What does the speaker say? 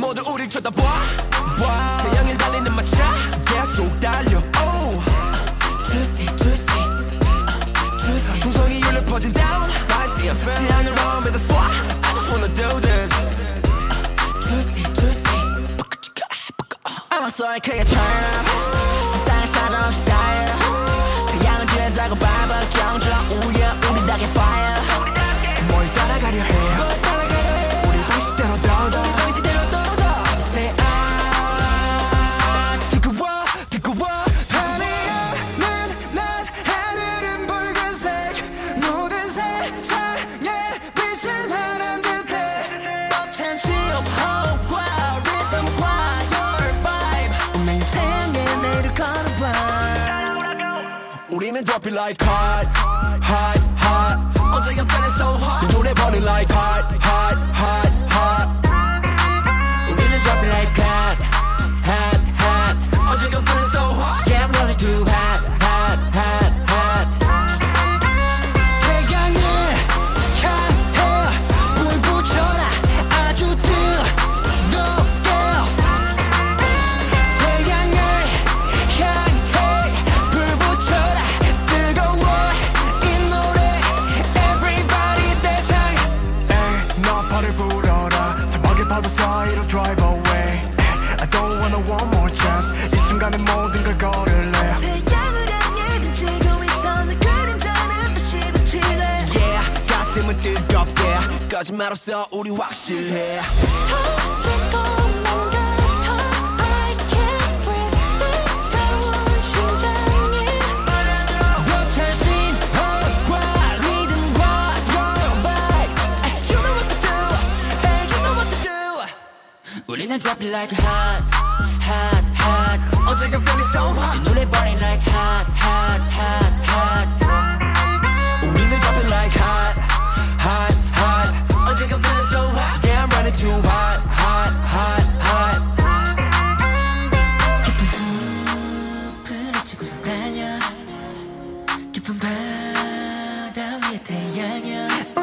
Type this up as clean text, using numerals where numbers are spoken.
모두 우릴 쳐다봐. 태양을 달리는 마차 계속 달려. Juicy juicy juicy. 총성이 울려 퍼진 down. 태양으로 믿어 쏴. I just wanna do this. Juicy juicy. 음악소리 크게 turn up. 세상을 사정없이 달려. 태양은 지나자고 밟아 정적 우려 우리 닭의 fire. 뭘 따라가려 해. 우리 방식대로 더더 Say I 뜨거워 뜨거워. 달리는 낮 하늘은 붉은색. 모든 세상에 빛을 발한 듯해. 벅찬 호흡과 리듬과 your vibe. 운명의 태양에 내일을 걸어봐. 우리는 drop it like hot hot hot. 어제 I'm feeling so hot. 이 노래 burning like hot hot hot hot. 우리는 drop it like hot hot hot. 어제 I'm feeling so hot. Yeah I'm running too hot hot hot hot. 태양을 향해 불 붙여라. 아주 뜨겁게. 태양을 향해 불 붙여라. 뜨거워 이 노래. Everybody 대장. 나팔을 불어라. 사막의 파도 사이로 drive away. I don't wanna one more chance. 이 순간에 모든 걸 걸을래. 태양을 향해 던지고 있던 그 그림자는 다시 비치네. Yeah 가슴은 뜨겁게. 거짓말 없어 우리 확실해. 터질 것만 같아. I can't breathe. 뜨거운 심장이. 벅찬 호흡과 리듬과 your vibe. You know what to do. Hey, you know what to do. 우리는 drop it like hot hot hot. 어제 I'm feeling so hot. 이 노래 burning like hot hot hot hot. 우리는 drop it like hot hot hot. 어제 I'm feeling so hot. Yeah I'm running too hot hot hot hot. 깊은 숲을 헤치고서 달려. 깊은 바다 위에 태양여.